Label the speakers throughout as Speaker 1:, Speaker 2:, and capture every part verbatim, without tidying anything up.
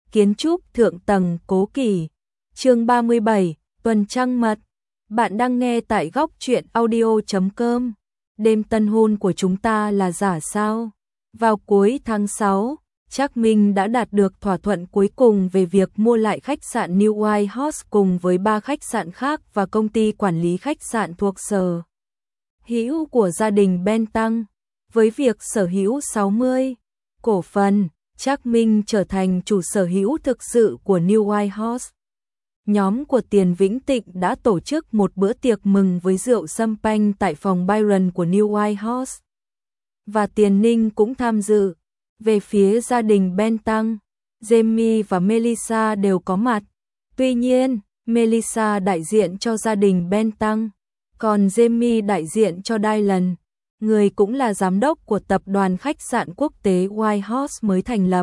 Speaker 1: kiến trúc thượng tầng cố kỳ. Chương ba mươi bảy, tuần trăng mật. Bạn đang nghe tại góc truyện audio chấm com. Đêm tân hôn của chúng ta là giả sao? Vào cuối tháng sáu, Trác Minh đã đạt được thỏa thuận cuối cùng về việc mua lại khách sạn New White House cùng với ba khách sạn khác và công ty quản lý khách sạn thuộc sở hữu của gia đình Bentang. Với việc sở hữu sáu mươi cổ phần, Trác Minh trở thành chủ sở hữu thực sự của New White House. Nhóm của Tiền Vĩnh Tịnh đã tổ chức một bữa tiệc mừng với rượu champagne tại phòng Byron của New White House. Và Tiền Ninh cũng tham dự. Về phía gia đình Bentang, Jamie và Melissa đều có mặt. Tuy nhiên, Melissa đại diện cho gia đình Bentang, còn Jamie đại diện cho Dylan, người cũng là giám đốc của tập đoàn khách sạn quốc tế White House mới thành lập.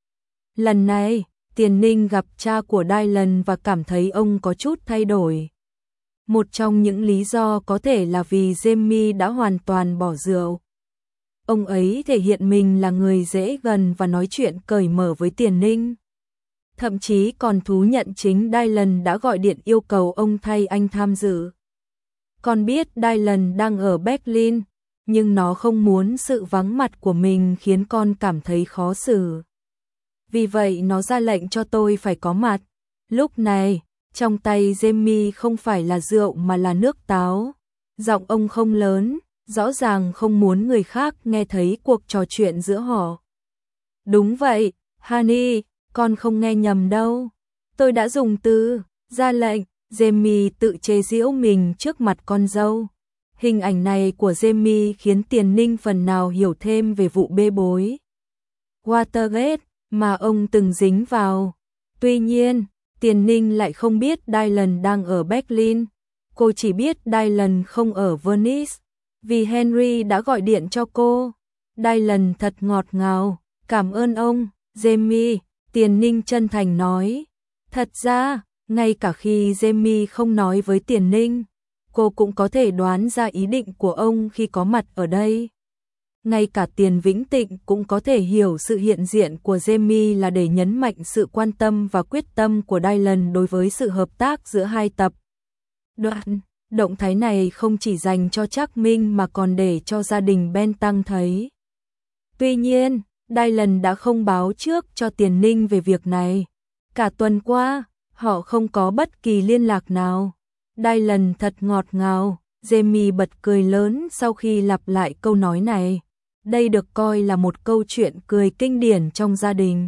Speaker 1: Lần này, Tiền Ninh gặp cha của Dylan và cảm thấy ông có chút thay đổi. Một trong những lý do có thể là vì Jamie đã hoàn toàn bỏ rượu. Ông ấy thể hiện mình là người dễ gần và nói chuyện cởi mở với Tiền Ninh. Thậm chí còn thú nhận chính Dylan đã gọi điện yêu cầu ông thay anh tham dự. Con biết Dylan đang ở Berlin, nhưng nó không muốn sự vắng mặt của mình khiến con cảm thấy khó xử. Vì vậy nó ra lệnh cho tôi phải có mặt. Lúc này, trong tay Jamie không phải là rượu mà là nước táo. Giọng ông không lớn, rõ ràng không muốn người khác nghe thấy cuộc trò chuyện giữa họ. Đúng vậy, Honey, con không nghe nhầm đâu. Tôi đã dùng từ ra lệnh. Jamie tự chế giễu mình trước mặt con dâu. Hình ảnh này của Jamie khiến Tiền Ninh phần nào hiểu thêm về vụ bê bối Watergate mà ông từng dính vào. Tuy nhiên, Tiền Ninh lại không biết Dylan đang ở Berlin. Cô chỉ biết Dylan không ở Venice, vì Henry đã gọi điện cho cô. Dylan thật ngọt ngào, cảm ơn ông, Jamie, Tiền Ninh chân thành nói. Thật ra, ngay cả khi Jamie không nói với Tiền Ninh, cô cũng có thể đoán ra ý định của ông khi có mặt ở đây. Ngay cả Tiền Vĩnh Tịnh cũng có thể hiểu sự hiện diện của Jamie là để nhấn mạnh sự quan tâm và quyết tâm của Dylan đối với sự hợp tác giữa hai tập đoàn. Động thái này không chỉ dành cho Trác Minh mà còn để cho gia đình Bentang thấy. Tuy nhiên, Dylan đã không báo trước cho Tiền Ninh về việc này. Cả tuần qua, họ không có bất kỳ liên lạc nào. Dylan thật ngọt ngào, Jamie bật cười lớn sau khi lặp lại câu nói này. Đây được coi là một câu chuyện cười kinh điển trong gia đình.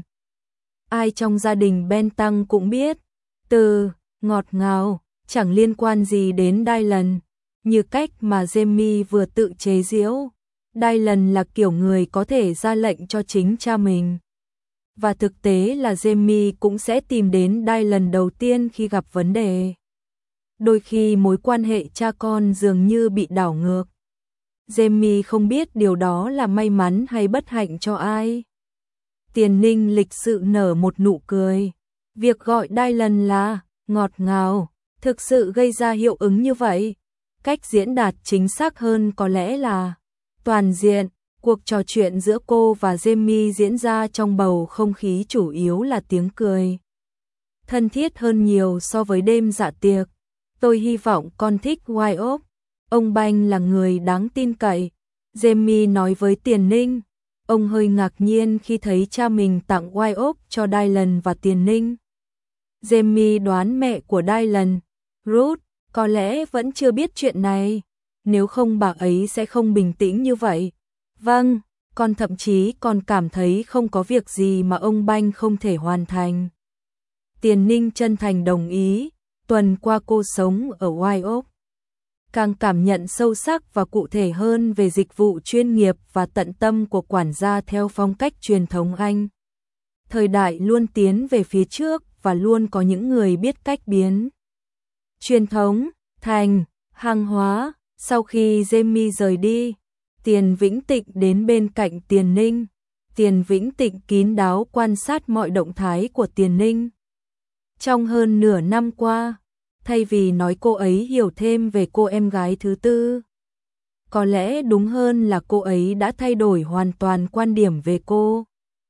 Speaker 1: Ai trong gia đình Bentang cũng biết, từ ngọt ngào chẳng liên quan gì đến Dylan, như cách mà Jamie vừa tự chế giễu. Dylan là kiểu người có thể ra lệnh cho chính cha mình. Và thực tế là Jamie cũng sẽ tìm đến Dylan đầu tiên khi gặp vấn đề. Đôi khi mối quan hệ cha con dường như bị đảo ngược. Jamie không biết điều đó là may mắn hay bất hạnh cho ai. Tiền Ninh lịch sự nở một nụ cười. Việc gọi Dylan là ngọt ngào thực sự gây ra hiệu ứng như vậy. Cách diễn đạt chính xác hơn có lẽ là toàn diện. Cuộc trò chuyện giữa cô và Jamie diễn ra trong bầu không khí chủ yếu là tiếng cười. Thân thiết hơn nhiều so với đêm dạ tiệc. Tôi hy vọng con thích Wyatt. Ông Banh là người đáng tin cậy, Jamie nói với Tiền Ninh. Ông hơi ngạc nhiên khi thấy cha mình tặng Wyatt cho Dylan và Tiền Ninh. Jamie đoán mẹ của Dylan, Ruth, có lẽ vẫn chưa biết chuyện này. Nếu không bà ấy sẽ không bình tĩnh như vậy. Vâng, con thậm chí còn cảm thấy không có việc gì mà ông Banh không thể hoàn thành. Tiền Ninh chân thành đồng ý. Tuần qua cô sống ở Wyatt, càng cảm nhận sâu sắc và cụ thể hơn về dịch vụ chuyên nghiệp và tận tâm của quản gia theo phong cách truyền thống Anh. Thời đại luôn tiến về phía trước và luôn có những người biết cách biến truyền thống thành hàng hóa. Sau khi Jamie rời đi, Tiền Vĩnh Tịnh đến bên cạnh Tiền Ninh. Tiền Vĩnh Tịnh kín đáo quan sát mọi động thái của Tiền Ninh. Trong hơn nửa năm qua, thay vì nói cô ấy hiểu thêm về cô em gái thứ tư, có lẽ đúng hơn là cô ấy đã thay đổi hoàn toàn quan điểm về cô.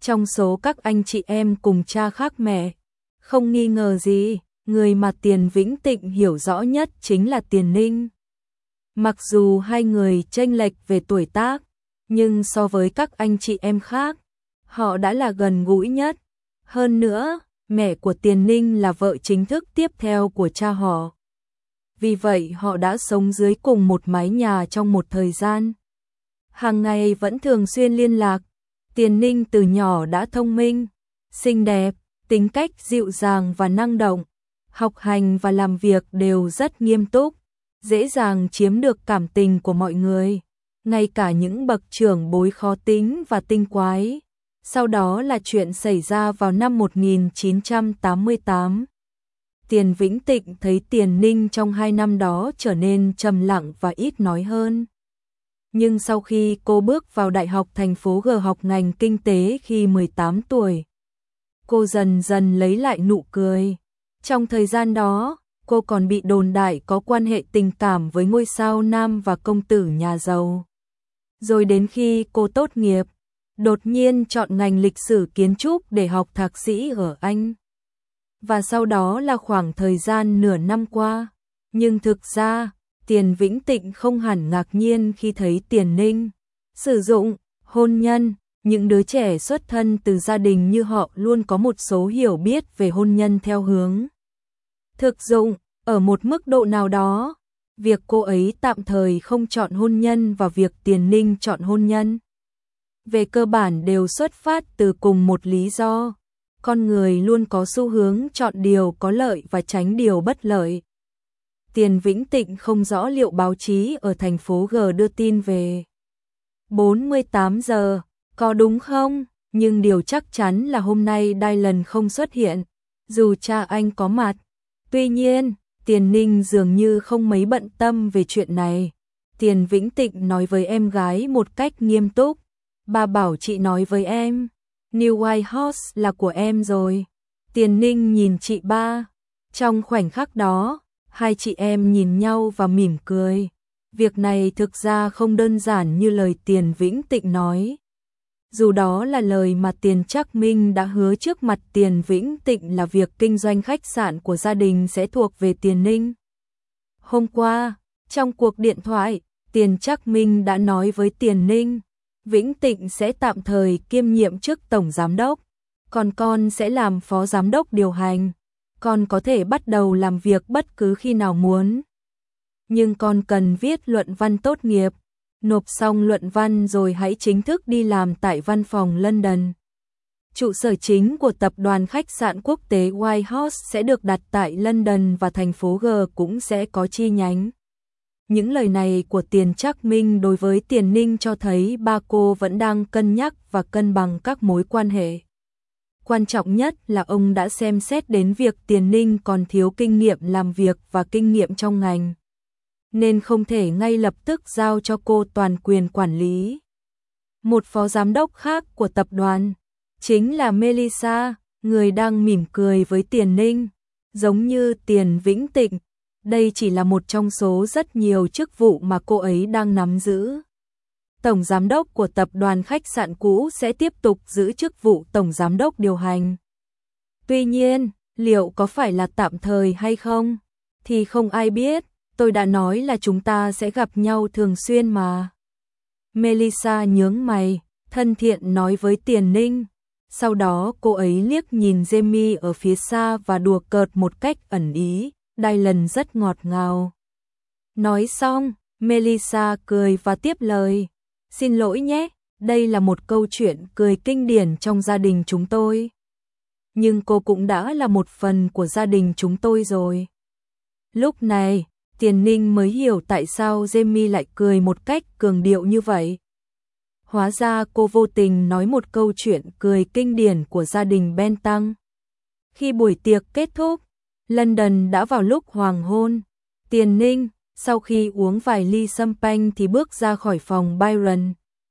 Speaker 1: Trong số các anh chị em cùng cha khác mẹ, không nghi ngờ gì, người mà Tiền Vĩnh Tịnh hiểu rõ nhất chính là Tiền Ninh. Mặc dù hai người chênh lệch về tuổi tác, nhưng so với các anh chị em khác, họ đã là gần gũi nhất. Hơn nữa, mẹ của Tiền Ninh là vợ chính thức tiếp theo của cha họ. Vì vậy họ đã sống dưới cùng một mái nhà trong một thời gian. Hàng ngày vẫn thường xuyên liên lạc. Tiền Ninh từ nhỏ đã thông minh, xinh đẹp, tính cách dịu dàng và năng động. Học hành và làm việc đều rất nghiêm túc, dễ dàng chiếm được cảm tình của mọi người. Ngay cả những bậc trưởng bối khó tính và tinh quái. Sau đó là chuyện xảy ra vào năm một nghìn chín trăm tám mươi tám. Tiền Vĩnh Tịnh thấy Tiền Ninh trong hai năm đó trở nên trầm lặng và ít nói hơn. Nhưng sau khi cô bước vào Đại học thành phố G học ngành kinh tế khi mười tám tuổi, cô dần dần lấy lại nụ cười. Trong thời gian đó, cô còn bị đồn đại có quan hệ tình cảm với ngôi sao nam và công tử nhà giàu. Rồi đến khi cô tốt nghiệp, đột nhiên chọn ngành lịch sử kiến trúc để học thạc sĩ ở Anh. Và sau đó là khoảng thời gian nửa năm qua. Nhưng thực ra, Tiền Vĩnh Tịnh không hẳn ngạc nhiên khi thấy Tiền Ninh sử dụng hôn nhân. Những đứa trẻ xuất thân từ gia đình như họ luôn có một số hiểu biết về hôn nhân theo hướng thực dụng. Ở một mức độ nào đó, việc cô ấy tạm thời không chọn hôn nhân và việc Tiền Ninh chọn hôn nhân, về cơ bản đều xuất phát từ cùng một lý do. Con người luôn có xu hướng chọn điều có lợi và tránh điều bất lợi. Tiền Vĩnh Tịnh không rõ liệu báo chí ở thành phố G đưa tin về bốn mươi tám giờ có đúng không, nhưng điều chắc chắn là hôm nay Dylan không xuất hiện, dù cha anh có mặt. Tuy nhiên, Tiền Ninh dường như không mấy bận tâm về chuyện này. Tiền Vĩnh Tịnh nói với em gái một cách nghiêm túc. Bà bảo chị nói với em, New White House là của em rồi. Tiền Ninh nhìn chị ba. Trong khoảnh khắc đó, hai chị em nhìn nhau và mỉm cười. Việc này thực ra không đơn giản như lời Tiền Vĩnh Tịnh nói. Dù đó là lời mà Tiền Trác Minh đã hứa trước mặt Tiền Vĩnh Tịnh là việc kinh doanh khách sạn của gia đình sẽ thuộc về Tiền Ninh. Hôm qua, trong cuộc điện thoại, Tiền Trác Minh đã nói với Tiền Ninh, Vĩnh Tịnh sẽ tạm thời kiêm nhiệm chức tổng giám đốc, còn con sẽ làm phó giám đốc điều hành. Con có thể bắt đầu làm việc bất cứ khi nào muốn. Nhưng con cần viết luận văn tốt nghiệp, nộp xong luận văn rồi hãy chính thức đi làm tại văn phòng London. Trụ sở chính của tập đoàn khách sạn quốc tế White House sẽ được đặt tại London và thành phố G cũng sẽ có chi nhánh. Những lời này của Tiền Trác Minh đối với Tiền Ninh cho thấy ba cô vẫn đang cân nhắc và cân bằng các mối quan hệ. Quan trọng nhất là ông đã xem xét đến việc Tiền Ninh còn thiếu kinh nghiệm làm việc và kinh nghiệm trong ngành, nên không thể ngay lập tức giao cho cô toàn quyền quản lý. Một phó giám đốc khác của tập đoàn, chính là Melissa, người đang mỉm cười với Tiền Ninh, giống như Tiền Vĩnh Tịnh. Đây chỉ là một trong số rất nhiều chức vụ mà cô ấy đang nắm giữ. Tổng giám đốc của tập đoàn khách sạn cũ sẽ tiếp tục giữ chức vụ tổng giám đốc điều hành. Tuy nhiên, liệu có phải là tạm thời hay không, thì không ai biết. Tôi đã nói là chúng ta sẽ gặp nhau thường xuyên mà. Melissa nhướng mày, thân thiện nói với Tiền Ninh. Sau đó cô ấy liếc nhìn Jamie ở phía xa và đùa cợt một cách ẩn ý. Dylan rất ngọt ngào. Nói xong, Melissa cười và tiếp lời. Xin lỗi nhé, đây là một câu chuyện cười kinh điển trong gia đình chúng tôi. Nhưng cô cũng đã là một phần của gia đình chúng tôi rồi. Lúc này, Tiền Ninh mới hiểu tại sao Jamie lại cười một cách cường điệu như vậy. Hóa ra cô vô tình nói một câu chuyện cười kinh điển của gia đình Bentham. Khi buổi tiệc kết thúc, London đã vào lúc hoàng hôn. Tiền Ninh, sau khi uống vài ly champagne thì bước ra khỏi phòng Byron.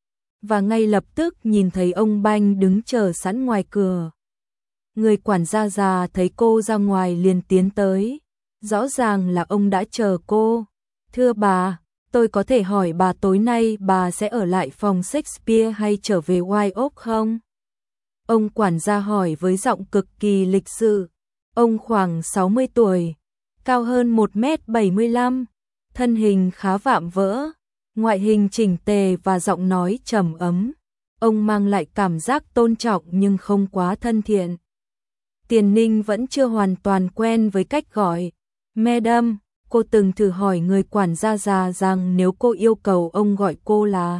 Speaker 1: Và ngay lập tức nhìn thấy ông Banh đứng chờ sẵn ngoài cửa. Người quản gia già thấy cô ra ngoài liền tiến tới. Rõ ràng là ông đã chờ cô. Thưa bà, tôi có thể hỏi bà tối nay bà sẽ ở lại phòng Shakespeare hay trở về White Oak không? Ông quản gia hỏi với giọng cực kỳ lịch sự. Ông khoảng sáu mươi tuổi, cao hơn một mét bảy mươi lăm, thân hình khá vạm vỡ, ngoại hình chỉnh tề và giọng nói trầm ấm. Ông mang lại cảm giác tôn trọng nhưng không quá thân thiện. Tiền Ninh vẫn chưa hoàn toàn quen với cách gọi Madam. Cô từng thử hỏi người quản gia già rằng nếu cô yêu cầu ông gọi cô là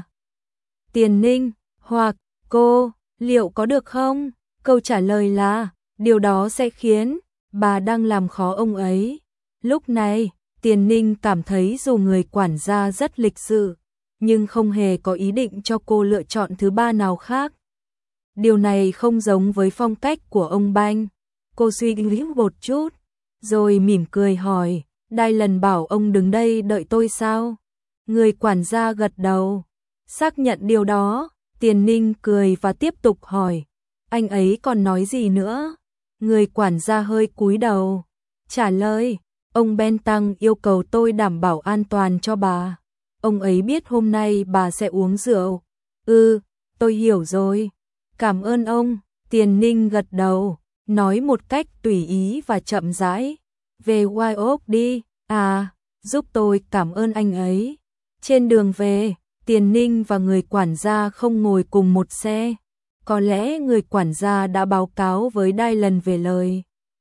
Speaker 1: Tiền Ninh hoặc cô, liệu có được không? Câu trả lời là điều đó sẽ khiến bà đang làm khó ông ấy. Lúc này, Tiền Ninh cảm thấy dù người quản gia rất lịch sự, nhưng không hề có ý định cho cô lựa chọn thứ ba nào khác. Điều này không giống với phong cách của ông Banh. Cô suy nghĩ một chút, rồi mỉm cười hỏi, Dylan bảo ông đứng đây đợi tôi sao? Người quản gia gật đầu, xác nhận điều đó. Tiền Ninh cười và tiếp tục hỏi, anh ấy còn nói gì nữa? Người quản gia hơi cúi đầu, trả lời, ông Bentang yêu cầu tôi đảm bảo an toàn cho bà. Ông ấy biết hôm nay bà sẽ uống rượu. Ừ, tôi hiểu rồi. Cảm ơn ông. Tiền Ninh gật đầu, nói một cách tùy ý và chậm rãi. Về White Oak đi. À, giúp tôi cảm ơn anh ấy. Trên đường về, Tiền Ninh và người quản gia không ngồi cùng một xe. Có lẽ người quản gia đã báo cáo với Dylan về lời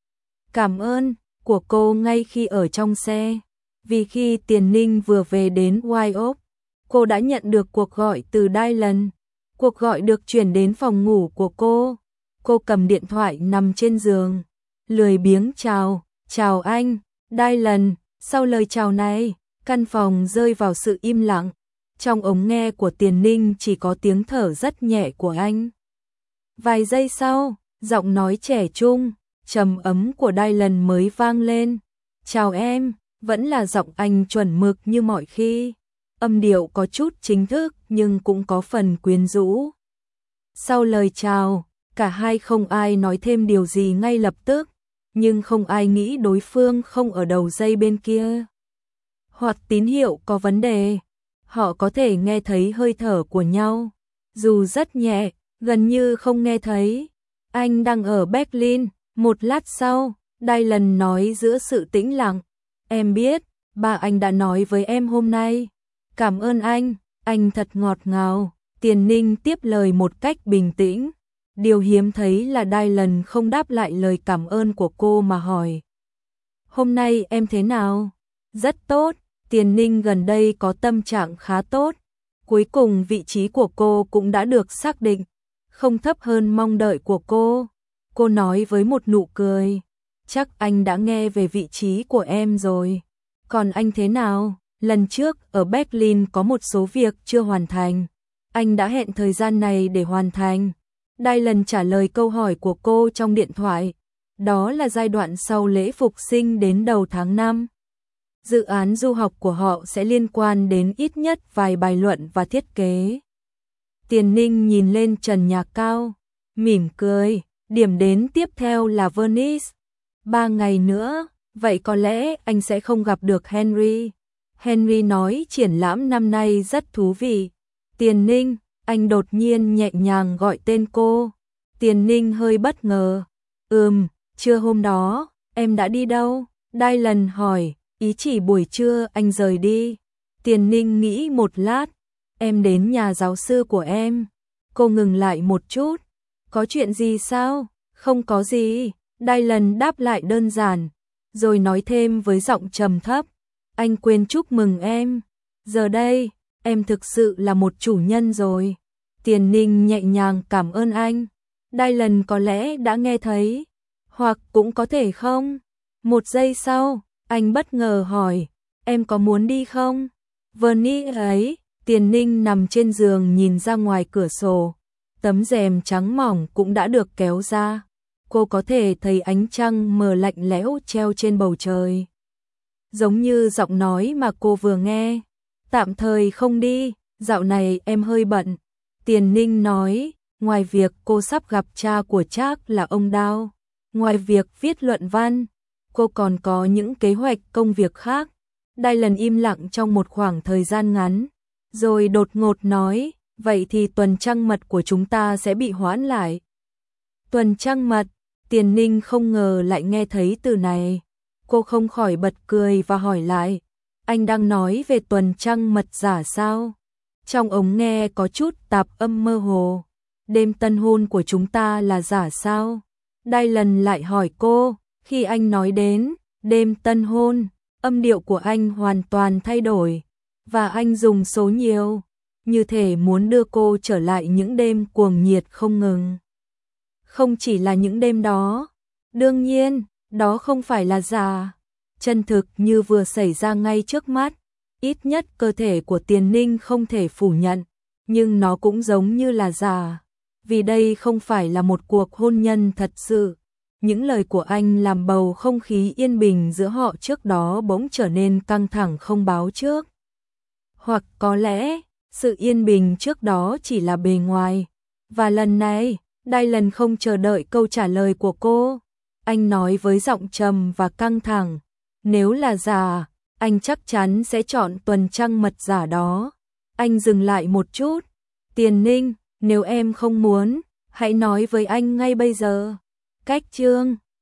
Speaker 1: cảm ơn của cô ngay khi ở trong xe. Vì khi Tiền Ninh vừa về đến White Oak, cô đã nhận được cuộc gọi từ Dylan. Cuộc gọi được chuyển đến phòng ngủ của cô. Cô cầm điện thoại nằm trên giường, lười biếng chào, chào anh, Dylan. Sau lời chào này, căn phòng rơi vào sự im lặng. Trong ống nghe của Tiền Ninh chỉ có tiếng thở rất nhẹ của anh. Vài giây sau, giọng nói trẻ trung, trầm ấm của Dylan mới vang lên. Chào em, vẫn là giọng anh chuẩn mực như mọi khi. Âm điệu có chút chính thức nhưng cũng có phần quyến rũ. Sau lời chào, cả hai không ai nói thêm điều gì ngay lập tức, nhưng không ai nghĩ đối phương không ở đầu dây bên kia. Hoặc tín hiệu có vấn đề. Họ có thể nghe thấy hơi thở của nhau, dù rất nhẹ, gần như không nghe thấy. Anh đang ở Berlin. Một lát sau, Dylan nói giữa sự tĩnh lặng, em biết, ba anh đã nói với em hôm nay. Cảm ơn anh, anh thật ngọt ngào. Tiền Ninh tiếp lời một cách bình tĩnh. Điều hiếm thấy là Dylan không đáp lại lời cảm ơn của cô mà hỏi, hôm nay em thế nào? Rất tốt. Tiền Ninh gần đây có tâm trạng khá tốt. Cuối cùng vị trí của cô cũng đã được xác định, không thấp hơn mong đợi của cô. Cô nói với một nụ cười, chắc anh đã nghe về vị trí của em rồi. Còn anh thế nào? Lần trước ở Berlin có một số việc chưa hoàn thành. Anh đã hẹn thời gian này để hoàn thành. Dylan trả lời câu hỏi của cô trong điện thoại. Đó là giai đoạn sau lễ phục sinh đến đầu tháng năm. Dự án du học của họ sẽ liên quan đến ít nhất vài bài luận và thiết kế. Tiền Ninh nhìn lên trần nhà cao, mỉm cười. Điểm đến tiếp theo là Venice. Ba ngày nữa, vậy có lẽ anh sẽ không gặp được Henry. Henry nói triển lãm năm nay rất thú vị. Tiền Ninh, anh đột nhiên nhẹ nhàng gọi tên cô. Tiền Ninh hơi bất ngờ. Ừm, trưa hôm đó, em đã đi đâu? Dylan hỏi, ý chỉ buổi trưa anh rời đi. Tiền Ninh nghĩ một lát. Em đến nhà giáo sư của em. Cô ngừng lại một chút. Có chuyện gì sao? Không có gì. Dylan đáp lại đơn giản, rồi nói thêm với giọng trầm thấp. Anh quên chúc mừng em. Giờ đây, em thực sự là một chủ nhân rồi. Tiền Ninh nhẹ nhàng cảm ơn anh. Dylan có lẽ đã nghe thấy, hoặc cũng có thể không. Một giây sau, anh bất ngờ hỏi, em có muốn đi không? Venice ấy. Tiền Ninh nằm trên giường nhìn ra ngoài cửa sổ. Tấm rèm trắng mỏng cũng đã được kéo ra. Cô có thể thấy ánh trăng mờ lạnh lẽo treo trên bầu trời. Giống như giọng nói mà cô vừa nghe. Tạm thời không đi, dạo này em hơi bận. Tiền Ninh nói, ngoài việc cô sắp gặp cha của Trác là ông Đao, ngoài việc viết luận văn, cô còn có những kế hoạch công việc khác. Dylan im lặng trong một khoảng thời gian ngắn, rồi đột ngột nói, vậy thì tuần trăng mật của chúng ta sẽ bị hoãn lại. Tuần trăng mật, Tiền Ninh không ngờ lại nghe thấy từ này. Cô không khỏi bật cười và hỏi lại, anh đang nói về tuần trăng mật giả sao? Trong ống nghe có chút tạp âm mơ hồ. Đêm tân hôn của chúng ta là giả sao? Dylan lại hỏi cô, khi anh nói đến đêm tân hôn, âm điệu của anh hoàn toàn thay đổi, và anh dùng số nhiều, như thể muốn đưa cô trở lại những đêm cuồng nhiệt không ngừng. Không chỉ là những đêm đó, đương nhiên, đó không phải là giả, chân thực như vừa xảy ra ngay trước mắt, ít nhất cơ thể của Tiền Ninh không thể phủ nhận, nhưng nó cũng giống như là giả, vì đây không phải là một cuộc hôn nhân thật sự. Những lời của anh làm bầu không khí yên bình giữa họ trước đó bỗng trở nên căng thẳng không báo trước. Hoặc có lẽ, sự yên bình trước đó chỉ là bề ngoài. Và lần này, Dylan không chờ đợi câu trả lời của cô. Anh nói với giọng trầm và căng thẳng, nếu là giả, anh chắc chắn sẽ chọn tuần trăng mật giả đó. Anh dừng lại một chút. Tiền Ninh, nếu em không muốn, hãy nói với anh ngay bây giờ. Cách chương